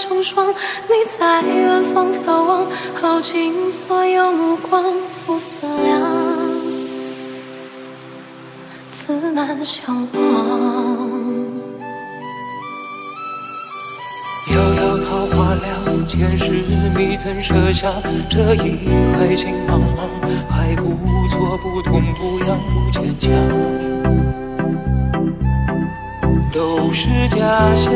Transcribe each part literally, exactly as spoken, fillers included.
成双，你在远方眺望，耗尽所有目光，不思量，自难相忘。 遥遥桃花凉，前世你曾设下这一海情茫茫，还故作不痛不痒不坚强，都是假象。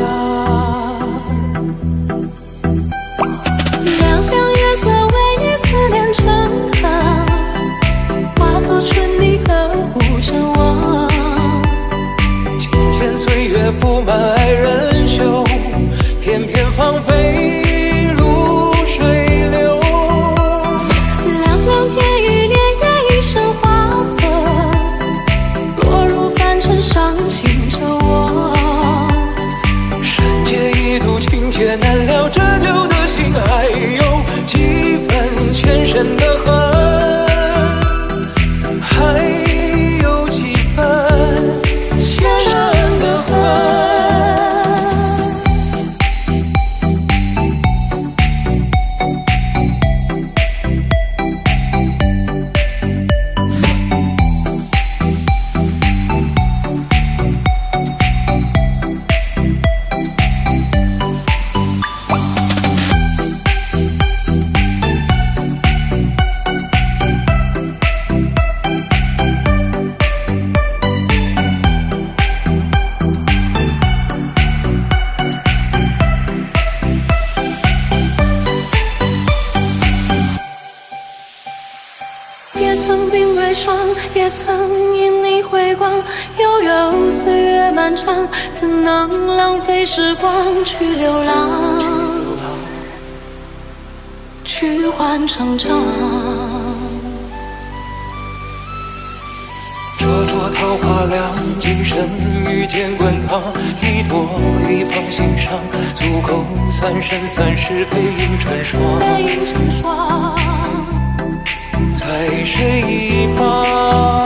凉凉月色为你思念成河，化作春泥呵护着我。 渐渐岁月覆满爱人袖，偏偏芳菲如水流。 凉凉天与年月一身花色，落入凡尘伤情着我。 人间一度情劫难料，这旧的心还有几分前生的恨，还有几分前生的恨。 也曾鬓微霜，也曾因你回光，悠悠岁月漫长，怎能浪费时光去流浪，去换成长。 灼灼桃花凉，今生遇见滚烫，一朵一放心上，足够三生三世背影成双。 背影成双， 在水一方。